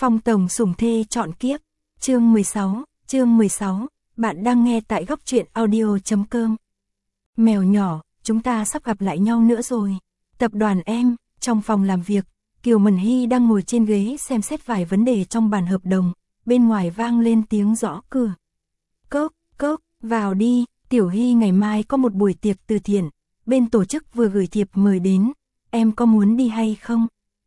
Phong tổng sủng thê chọn kiếp, chương 16, bạn đang nghe tại góc truyện audio.com. Mèo nhỏ, chúng ta sắp gặp lại nhau nữa rồi. Tập đoàn em, trong phòng làm việc, Kiều Mẩn Hy đang ngồi trên ghế xem xét vài vấn đề trong bản hợp đồng, bên ngoài vang lên tiếng gõ cửa. Cốc, vào đi, Tiểu Hy ngày mai có một buổi tiệc từ thiện, bên tổ chức vừa gửi thiệp mời đến, em có muốn đi hay không?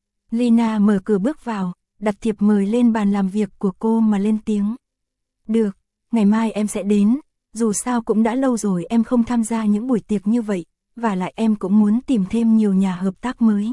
Lina mở cửa bước vào, đặt thiệp mời lên bàn làm việc của cô mà lên tiếng. Được, ngày mai em sẽ đến, dù sao cũng đã lâu rồi em không tham gia những buổi tiệc như vậy, và lại em cũng muốn tìm thêm nhiều nhà hợp tác mới.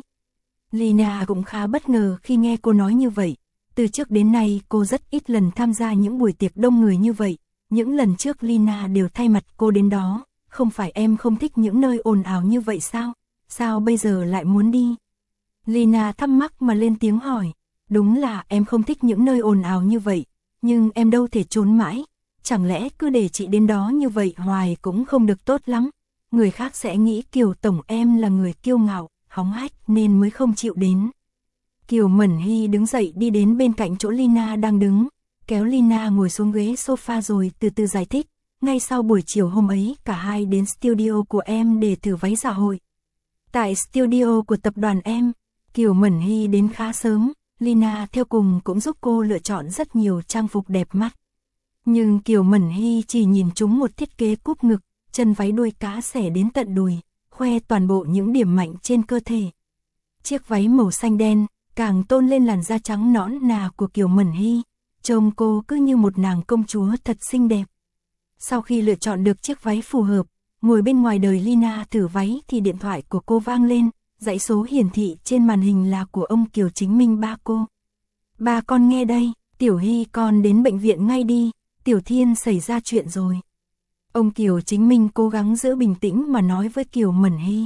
Lina cũng khá bất ngờ khi nghe cô nói như vậy, từ trước đến nay cô rất ít lần tham gia những buổi tiệc đông người như vậy, những lần trước Lina đều thay mặt cô đến đó, không phải em không thích những nơi ồn ào như vậy sao? Sao bây giờ lại muốn đi? Lina thắc mắc mà lên tiếng hỏi. Đúng là em không thích những nơi ồn ào như vậy, nhưng em đâu thể trốn mãi, chẳng lẽ cứ để chị đến đó như vậy hoài cũng không được tốt lắm, người khác sẽ nghĩ Kiều tổng em là người kiêu ngạo, hóng hách nên mới không chịu đến. Kiều Mẩn Hy đứng dậy đi đến bên cạnh chỗ Lina đang đứng, kéo Lina ngồi xuống ghế sofa rồi từ từ giải thích, ngay sau buổi chiều hôm ấy cả hai đến studio của em để thử váy dạ hội. Tại studio của tập đoàn em, Kiều Mẩn Hy đến khá sớm. Lina theo cùng cũng giúp cô lựa chọn rất nhiều trang phục đẹp mắt. Nhưng Kiều Mẩn Hy chỉ nhìn chúng một thiết kế cúp ngực, chân váy đuôi cá xẻ đến tận đùi, khoe toàn bộ những điểm mạnh trên cơ thể. Chiếc váy màu xanh đen càng tôn lên làn da trắng nõn nà của Kiều Mẩn Hy, trông cô cứ như một nàng công chúa thật xinh đẹp. Sau khi lựa chọn được chiếc váy phù hợp, ngồi bên ngoài đời Lina thử váy thì điện thoại của cô vang lên. Dãy số hiển thị trên màn hình là của ông Kiều Chính Minh ba cô. Ba con nghe đây, Tiểu Hy con đến bệnh viện ngay đi, Tiểu Thiên xảy ra chuyện rồi. Ông Kiều Chính Minh cố gắng giữ bình tĩnh mà nói với Kiều Mẩn Hy.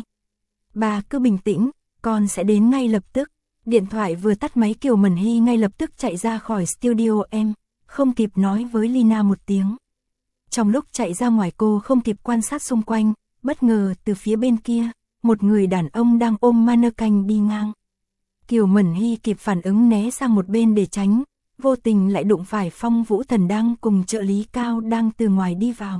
Ba cứ bình tĩnh, con sẽ đến ngay lập tức. Điện thoại vừa tắt máy Kiều Mẩn Hy ngay lập tức chạy ra khỏi studio em, không kịp nói với Lina một tiếng. Trong lúc chạy ra ngoài cô không kịp quan sát xung quanh, bất ngờ từ phía bên kia. Một người đàn ông đang ôm mannequin đi ngang. Kiều Mẩn Hy kịp phản ứng né sang một bên để tránh, vô tình lại đụng phải Phong Vũ Thần đang cùng trợ lý Cao đang từ ngoài đi vào.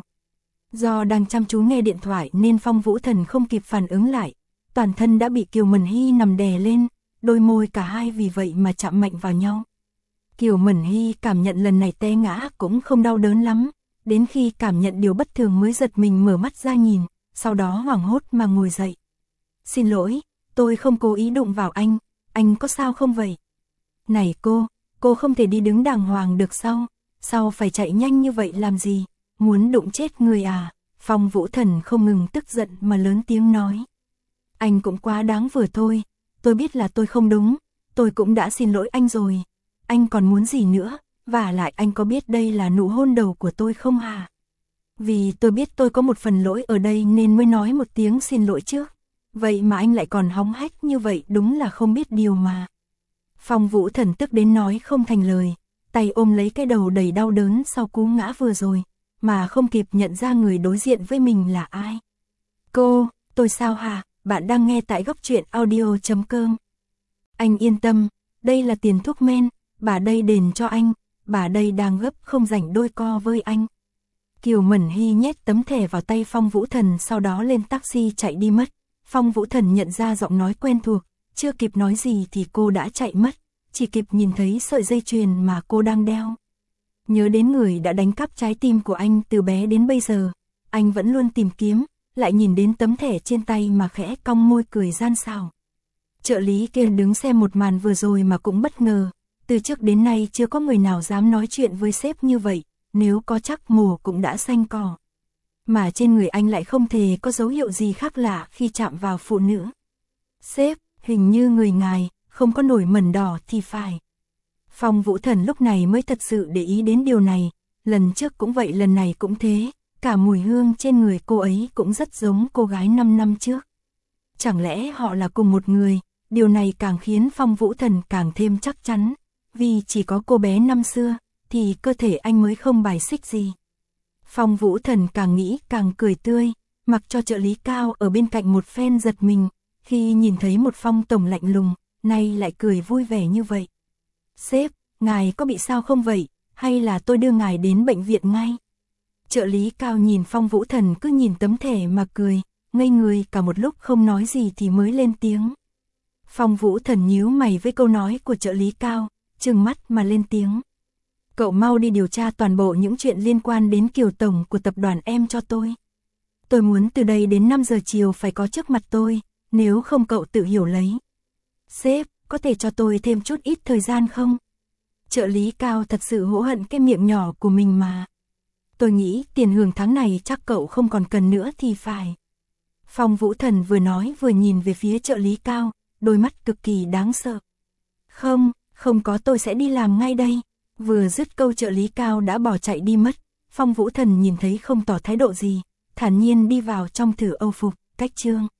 Do đang chăm chú nghe điện thoại nên Phong Vũ Thần không kịp phản ứng lại, toàn thân đã bị Kiều Mẩn Hy nằm đè lên, đôi môi cả hai vì vậy mà chạm mạnh vào nhau. Kiều Mẩn Hy cảm nhận lần này té ngã cũng không đau đớn lắm, đến khi cảm nhận điều bất thường mới giật mình mở mắt ra nhìn, sau đó hoảng hốt mà ngồi dậy. Xin lỗi, tôi không cố ý đụng vào anh có sao không vậy? Này cô không thể đi đứng đàng hoàng được sao phải chạy nhanh như vậy làm gì, muốn đụng chết người à? Phong Vũ Thần không ngừng tức giận mà lớn tiếng nói. Anh cũng quá đáng vừa thôi, tôi biết là tôi không đúng, tôi cũng đã xin lỗi anh rồi, anh còn muốn gì nữa, và lại anh có biết đây là nụ hôn đầu của tôi không hả? Vì tôi biết tôi có một phần lỗi ở đây nên mới nói một tiếng xin lỗi trước. Vậy mà anh lại còn hóng hách như vậy đúng là không biết điều mà. Phong Vũ Thần tức đến nói không thành lời, tay ôm lấy cái đầu đầy đau đớn sau cú ngã vừa rồi, mà không kịp nhận ra người đối diện với mình là ai. Tôi sao hả? Bạn đang nghe tại góc truyện audio.com. Anh yên tâm, đây là tiền thuốc men, bà đây đền cho anh, bà đây đang gấp không rảnh đôi co với anh. Kiều Mẩn Hy nhét tấm thẻ vào tay Phong Vũ Thần sau đó lên taxi chạy đi mất. Phong Vũ Thần nhận ra giọng nói quen thuộc, chưa kịp nói gì thì cô đã chạy mất, chỉ kịp nhìn thấy sợi dây chuyền mà cô đang đeo. Nhớ đến người đã đánh cắp trái tim của anh từ bé đến bây giờ, anh vẫn luôn tìm kiếm, lại nhìn đến tấm thẻ trên tay mà khẽ cong môi cười gian xảo. Trợ lý kia đứng xem một màn vừa rồi mà cũng bất ngờ, từ trước đến nay chưa có người nào dám nói chuyện với sếp như vậy, nếu có chắc mồ cũng đã xanh cỏ. Mà trên người anh lại không thể có dấu hiệu gì khác lạ khi chạm vào phụ nữ. Sếp, hình như người ngài, không có nổi mẩn đỏ thì phải. Phong Vũ Thần lúc này mới thật sự để ý đến điều này, lần trước cũng vậy lần này cũng thế, cả mùi hương trên người cô ấy cũng rất giống cô gái 5 năm trước. Chẳng lẽ họ là cùng một người, điều này càng khiến Phong Vũ Thần càng thêm chắc chắn, vì chỉ có cô bé năm xưa, thì cơ thể anh mới không bài xích gì. Phong Vũ Thần càng nghĩ càng cười tươi, mặc cho trợ lý Cao ở bên cạnh một phen giật mình, khi nhìn thấy một Phong tổng lạnh lùng, nay lại cười vui vẻ như vậy. Sếp, ngài có bị sao không vậy, hay là tôi đưa ngài đến bệnh viện ngay? Trợ lý Cao nhìn Phong Vũ Thần cứ nhìn tấm thẻ mà cười, ngây người cả một lúc không nói gì thì mới lên tiếng. Phong Vũ Thần nhíu mày với câu nói của trợ lý Cao, trừng mắt mà lên tiếng. Cậu mau đi điều tra toàn bộ những chuyện liên quan đến Kiều Tổng của tập đoàn em cho tôi. Tôi muốn từ đây đến 5 giờ chiều phải có trước mặt tôi, nếu không cậu tự hiểu lấy. Sếp, có thể cho tôi thêm chút ít thời gian không? Trợ lý Cao thật sự hổ hận cái miệng nhỏ của mình mà. Tôi nghĩ tiền hưởng tháng này chắc cậu không còn cần nữa thì phải. Phong Vũ Thần vừa nói vừa nhìn về phía trợ lý Cao, đôi mắt cực kỳ đáng sợ. Không có, tôi sẽ đi làm ngay đây. Vừa dứt câu trợ lý Cao đã bỏ chạy đi mất. Phong Vũ Thần nhìn thấy không tỏ thái độ gì, thản nhiên đi vào trong thử âu phục, cách chương.